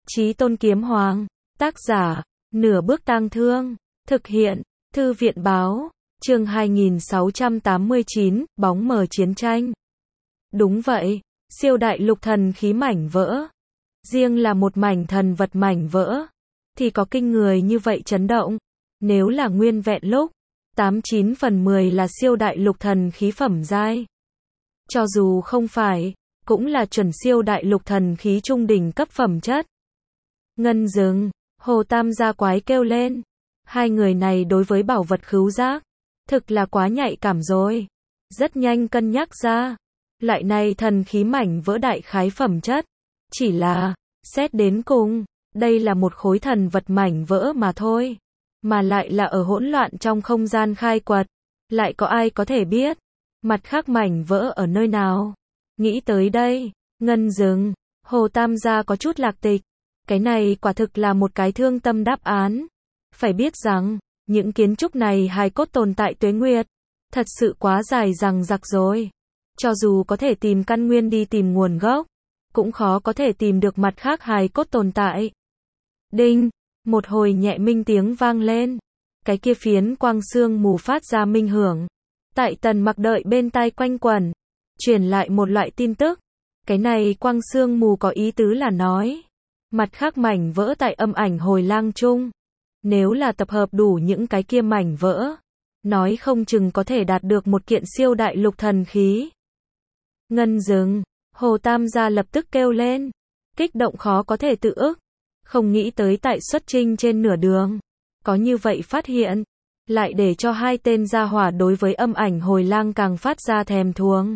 Chí Tôn Kiếm Hoàng. Tác giả, Nửa Bước Tang Thương. Thực hiện, Thư viện Báo. Chương 2689, bóng mờ chiến tranh. Đúng vậy, siêu đại lục thần khí mảnh vỡ. Riêng là một mảnh thần vật mảnh vỡ, thì có kinh người như vậy chấn động. Nếu là nguyên vẹn lúc, 89 phần 10 là siêu đại lục thần khí phẩm giai. Cho dù không phải, cũng là chuẩn siêu đại lục thần khí trung đỉnh cấp phẩm chất. Ngân Dừng, Hồ Tam gia quái kêu lên. Hai người này đối với bảo vật khứu giác, thực là quá nhạy cảm rồi. Rất nhanh cân nhắc ra, loại này thần khí mảnh vỡ đại khái phẩm chất. Chỉ là, xét đến cùng, đây là một khối thần vật mảnh vỡ mà thôi. Mà lại là ở hỗn loạn trong không gian khai quật. Lại có ai có thể biết, mặt khác mảnh vỡ ở nơi nào. Nghĩ tới đây, Ngân Dừng, Hồ Tam gia có chút lạc tịch. Cái này quả thực là một cái thương tâm đáp án. Phải biết rằng, những kiến trúc này hài cốt tồn tại tuế nguyệt. Thật sự quá dài dằng dặc rồi. Cho dù có thể tìm căn nguyên đi tìm nguồn gốc, cũng khó có thể tìm được mặt khác hài cốt tồn tại. Đinh, một hồi nhẹ minh tiếng vang lên. Cái kia phiến quang sương mù phát ra minh hưởng. Tại Tần Mặc đợi bên tai quanh quẩn, truyền lại một loại tin tức. Cái này quang sương mù có ý tứ là nói, mặt khác mảnh vỡ tại âm ảnh hồi lang chung. Nếu là tập hợp đủ những cái kia mảnh vỡ, nói không chừng có thể đạt được một kiện siêu đại lục thần khí. Ngân Dừng, Hồ Tam gia lập tức kêu lên. Kích động khó có thể tự ức. Không nghĩ tới tại xuất chinh trên nửa đường, có như vậy phát hiện. Lại để cho hai tên gia hỏa đối với âm ảnh hồi lang càng phát ra thèm thuồng.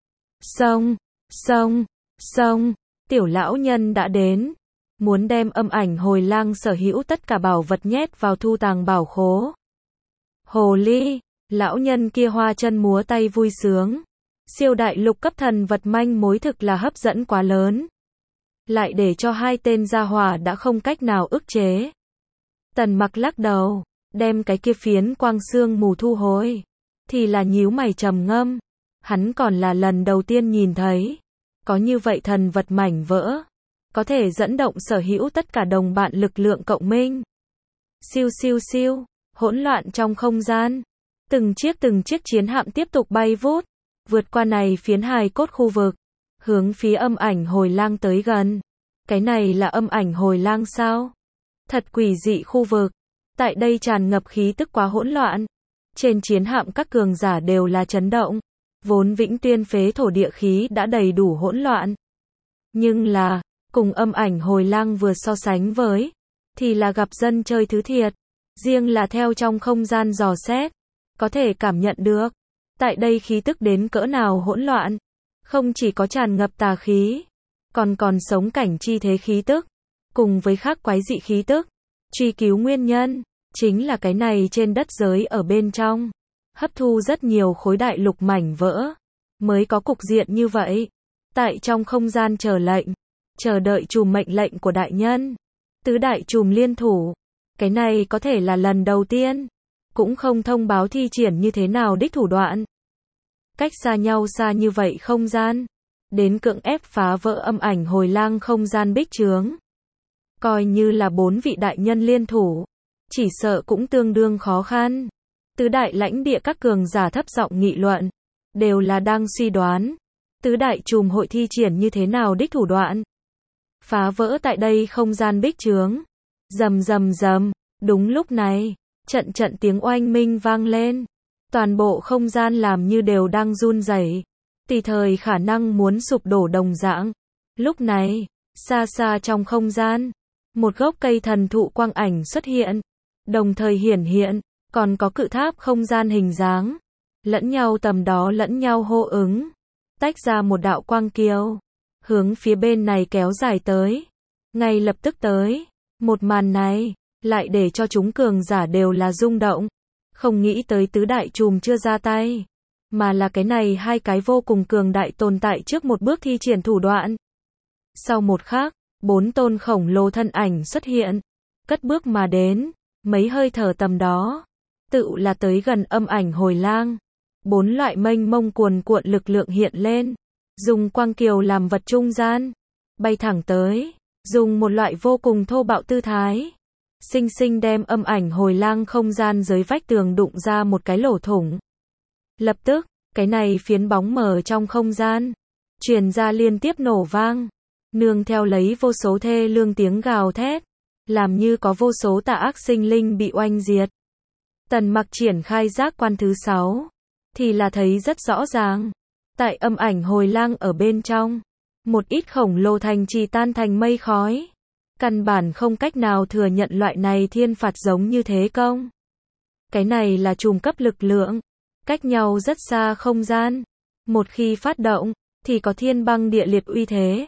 Xông, tiểu lão nhân đã đến. Muốn đem âm ảnh hồi lang sở hữu tất cả bảo vật nhét vào thu tàng bảo khố. Hồ ly, lão nhân kia hoa chân múa tay vui sướng. Siêu đại lục cấp thần vật manh mối thực là hấp dẫn quá lớn. Lại để cho hai tên gia hỏa đã không cách nào ức chế. Tần Mặc lắc đầu, đem cái kia phiến quang sương mù thu hồi. Thì là nhíu mày trầm ngâm. Hắn còn là lần đầu tiên nhìn thấy. Có như vậy thần vật mảnh vỡ. Có thể dẫn động sở hữu tất cả đồng bạn lực lượng cộng minh. Siêu, hỗn loạn trong không gian. Từng chiếc chiến hạm tiếp tục bay vút. Vượt qua này phiến hài cốt khu vực. Hướng phía âm ảnh hồi lang tới gần. Cái này là âm ảnh hồi lang sao? Thật quỷ dị khu vực. Tại đây tràn ngập khí tức quá hỗn loạn. Trên chiến hạm các cường giả đều là chấn động. Vốn Vĩnh Tuyên phế thổ địa khí đã đầy đủ hỗn loạn. Nhưng là, cùng âm ảnh hồi lang vừa so sánh với, thì là gặp dân chơi thứ thiệt. Riêng là theo trong không gian dò xét, có thể cảm nhận được. Tại đây khí tức đến cỡ nào hỗn loạn. Không chỉ có tràn ngập tà khí, còn sống cảnh chi thế khí tức. Cùng với khác quái dị khí tức. Truy cứu nguyên nhân, chính là cái này trên đất giới ở bên trong. Hấp thu rất nhiều khối đại lục mảnh vỡ. Mới có cục diện như vậy. Tại trong không gian chờ lệnh. Chờ đợi chùm mệnh lệnh của đại nhân. Tứ đại chùm liên thủ. Cái này có thể là lần đầu tiên. Cũng không thông báo thi triển như thế nào đích thủ đoạn. Cách xa nhau xa như vậy không gian. Đến cưỡng ép phá vỡ âm ảnh hồi lang không gian bích chướng. Coi như là 4 vị đại nhân liên thủ. Chỉ sợ cũng tương đương khó khăn. Tứ đại lãnh địa các cường giả thấp giọng nghị luận. Đều là đang suy đoán. Tứ đại chùm hội thi triển như thế nào đích thủ đoạn. Phá vỡ tại đây không gian bích chướng. Rầm. Đúng lúc này, trận tiếng oanh minh vang lên. Toàn bộ không gian làm như đều đang run rẩy. Tùy thời khả năng muốn sụp đổ đồng dạng. Lúc này, xa trong không gian, một gốc cây thần thụ quang ảnh xuất hiện. Đồng thời hiển hiện, còn có cự tháp không gian hình dáng. Lẫn nhau tầm đó lẫn nhau hô ứng. Tách ra một đạo quang kiều. Hướng phía bên này kéo dài tới. Ngay lập tức tới. Một màn này, lại để cho chúng cường giả đều là rung động. Không nghĩ tới tứ đại chùm chưa ra tay. Mà là cái này hai cái vô cùng cường đại tồn tại trước một bước thi triển thủ đoạn. Sau một khắc, 4 tôn khổng lồ thân ảnh xuất hiện. Cất bước mà đến. Mấy hơi thở tầm đó. Tự là tới gần âm ảnh hồi lang. 4 loại mênh mông cuồn cuộn lực lượng hiện lên. Dùng quang kiều làm vật trung gian. Bay thẳng tới. dùng một loại vô cùng thô bạo tư thái, xinh xinh đem âm ảnh hồi lang không gian dưới vách tường đụng ra một cái lỗ thủng. Lập tức, cái này phiến bóng mờ trong không gian, truyền ra liên tiếp nổ vang, nương theo lấy vô số thê lương tiếng gào thét, làm như có vô số tà ác sinh linh bị oanh diệt. Tần Mặc triển khai giác quan thứ 6, thì là thấy rất rõ ràng, tại âm ảnh hồi lang ở bên trong, một ít khổng lồ thành trì tan thành mây khói, căn bản không cách nào thừa nhận loại này thiên phạt giống như thế công. Cái này là trùng cấp lực lượng, cách nhau rất xa không gian, một khi phát động, thì có thiên băng địa liệt uy thế.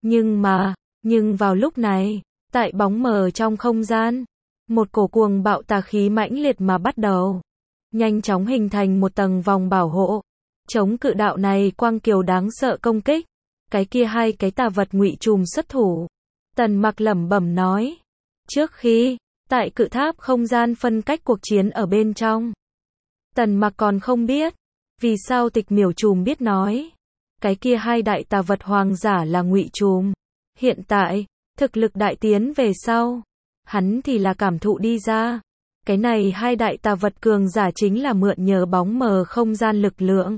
Nhưng vào lúc này, tại bóng mờ trong không gian, một cổ cuồng bạo tà khí mãnh liệt mà bắt đầu, nhanh chóng hình thành một tầng vòng bảo hộ, chống cự đạo này quang kiều đáng sợ công kích. Cái kia hai cái tà vật ngụy trùm xuất thủ. Tần Mặc lẩm bẩm nói. Trước khi, tại cự tháp không gian phân cách cuộc chiến ở bên trong, Tần Mặc còn không biết, vì sao Tịch Miểu trùm biết nói. Cái kia hai đại tà vật hoàng giả là ngụy trùm. Hiện tại, thực lực đại tiến về sau, hắn thì là cảm thụ đi ra. Cái này hai đại tà vật cường giả chính là mượn nhờ bóng mờ không gian lực lượng,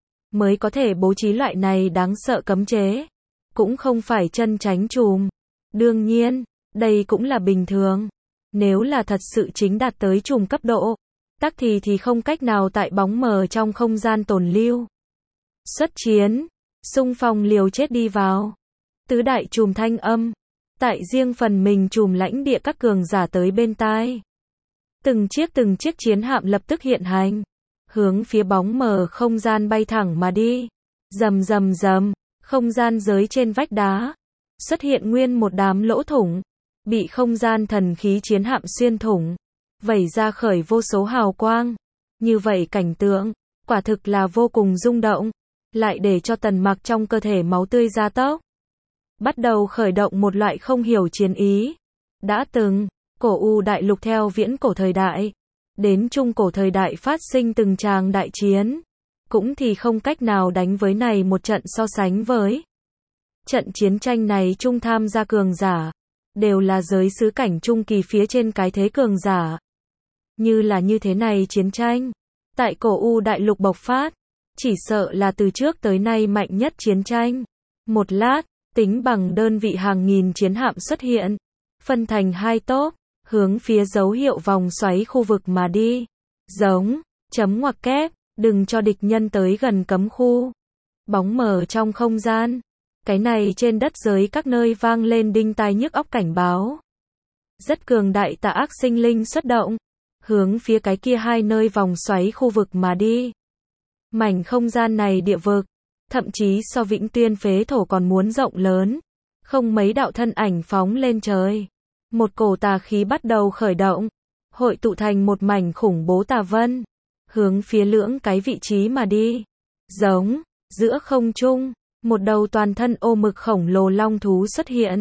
mới có thể bố trí loại này đáng sợ cấm chế. Cũng không phải chân tránh trùm. Đương nhiên, đây cũng là bình thường. Nếu là thật sự chính đạt tới trùm cấp độ, tắc thì không cách nào tại bóng mờ trong không gian tồn lưu. Xuất chiến, xung phong liều chết đi vào. Tứ đại trùm thanh âm, tại riêng phần mình trùm lãnh địa các cường giả tới bên tai. Từng chiếc chiến hạm lập tức hiện hành, hướng phía bóng mờ không gian bay thẳng mà đi. Rầm rầm rầm, không gian giới trên vách đá xuất hiện nguyên một đám lỗ thủng, bị không gian thần khí chiến hạm xuyên thủng, vẩy ra khởi vô số hào quang. Như vậy cảnh tượng, quả thực là vô cùng rung động, lại để cho Tần Mặc trong cơ thể máu tươi gia tốc, bắt đầu khởi động một loại không hiểu chiến ý. Đã từng, cổ U đại lục theo viễn cổ thời đại đến trung cổ thời đại phát sinh từng tràng đại chiến, cũng thì không cách nào đánh với này một trận so sánh với. Trận chiến tranh này trung tham gia cường giả, đều là giới xứ cảnh trung kỳ phía trên cái thế cường giả. Như là như thế này chiến tranh, tại cổ U đại lục bộc phát, chỉ sợ là từ trước tới nay mạnh nhất chiến tranh. Một lát, tính bằng đơn vị hàng nghìn chiến hạm xuất hiện, phân thành hai tốp, hướng phía dấu hiệu vòng xoáy khu vực mà đi. Giống, chấm ngoặc kép, đừng cho địch nhân tới gần cấm khu. Bóng mờ trong không gian, cái này trên đất giới các nơi vang lên đinh tai nhức óc cảnh báo. Rất cường đại tà ác sinh linh xuất động, hướng phía cái kia hai nơi vòng xoáy khu vực mà đi. Mảnh không gian này địa vực, thậm chí so Vĩnh Tuyên phế thổ còn muốn rộng lớn, không mấy đạo thân ảnh phóng lên trời. Một cổ tà khí bắt đầu khởi động, hội tụ thành một mảnh khủng bố tà vân, hướng phía lưỡng cái vị trí mà đi. Giống, giữa không trung, một đầu toàn thân ô mực khổng lồ long thú xuất hiện.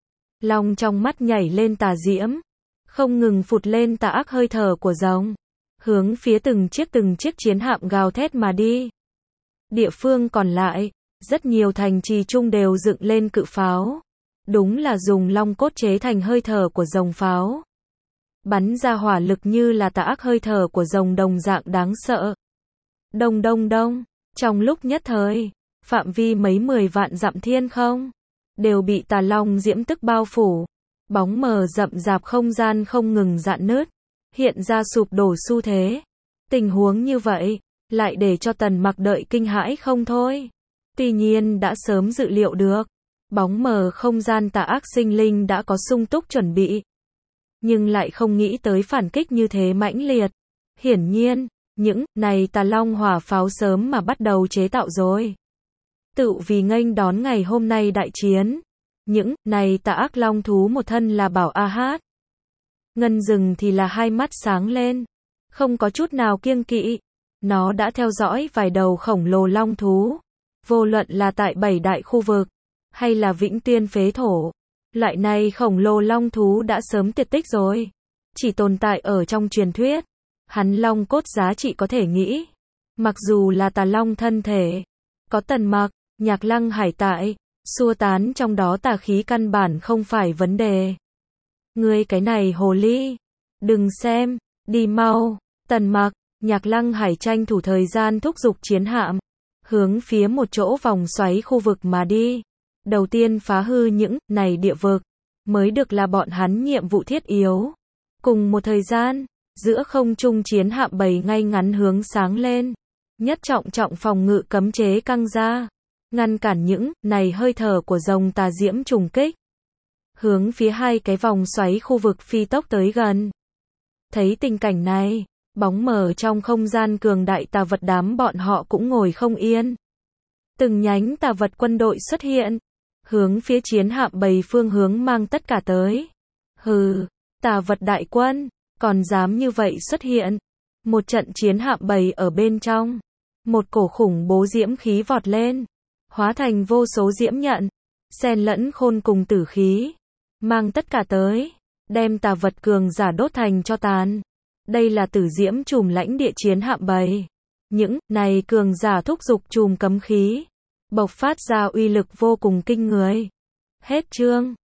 Long trong mắt nhảy lên tà diễm, không ngừng phụt lên tà ác hơi thở của rồng, hướng phía từng chiếc chiến hạm gào thét mà đi. Địa phương còn lại, rất nhiều thành trì chung đều dựng lên cự pháo. Đúng là dùng long cốt chế thành hơi thở của rồng pháo. Bắn ra hỏa lực như là tà ác hơi thở của rồng đồng dạng đáng sợ. Đông đông đông, trong lúc nhất thời, phạm vi mấy 10 vạn dặm thiên không, đều bị tà long diễm tức bao phủ. Bóng mờ rậm rạp không gian không ngừng rạn nứt, hiện ra sụp đổ xu thế. Tình huống như vậy, lại để cho Tần Mặc đợi kinh hãi không thôi. Tuy nhiên đã sớm dự liệu được, bóng mờ không gian tà ác sinh linh đã có sung túc chuẩn bị, nhưng lại không nghĩ tới phản kích như thế mãnh liệt. Hiển nhiên, những này tà long hỏa pháo sớm mà bắt đầu chế tạo rồi. Tự vì nghênh đón ngày hôm nay đại chiến, những này tà ác long thú một thân là bảo a hát. Ngân rừng thì là hai mắt sáng lên, không có chút nào kiêng kỵ. Nó đã theo dõi vài đầu khổng lồ long thú, vô luận là tại 7 đại khu vực, hay là Vĩnh Tuyên phế thổ. Loại này khổng lồ long thú đã sớm tuyệt tích rồi, chỉ tồn tại ở trong truyền thuyết. Hắn long cốt giá trị có thể nghĩ, mặc dù là tà long thân thể, có Tần Mặc, Nhạc Lăng Hải tại, xua tán trong đó tà khí căn bản không phải vấn đề. Ngươi cái này hồ ly, đừng xem, đi mau. Tần Mặc, Nhạc Lăng Hải tranh thủ thời gian thúc giục chiến hạm, hướng phía một chỗ vòng xoáy khu vực mà đi. Đầu tiên phá hư những này địa vực, mới được là bọn hắn nhiệm vụ thiết yếu. Cùng một thời gian, giữa không trung chiến hạm bầy ngay ngắn hướng sáng lên. Nhất trọng phòng ngự cấm chế căng ra, ngăn cản những này hơi thở của rồng tà diễm trùng kích. Hướng phía hai cái vòng xoáy khu vực phi tốc tới gần. Thấy tình cảnh này, bóng mờ trong không gian cường đại tà vật đám bọn họ cũng ngồi không yên. Từng nhánh tà vật quân đội xuất hiện, hướng phía chiến hạm bầy phương hướng mang tất cả tới. Hừ, tà vật đại quân, còn dám như vậy xuất hiện. Một trận chiến hạm bầy ở bên trong, một cổ khủng bố diễm khí vọt lên, hóa thành vô số diễm nhận, xen lẫn khôn cùng tử khí, mang tất cả tới, đem tà vật cường giả đốt thành tro tàn. Đây là tử diễm trùm lãnh địa chiến hạm bầy. Những này cường giả thúc giục trùm cấm khí, bộc phát ra uy lực vô cùng kinh người. Hết chương.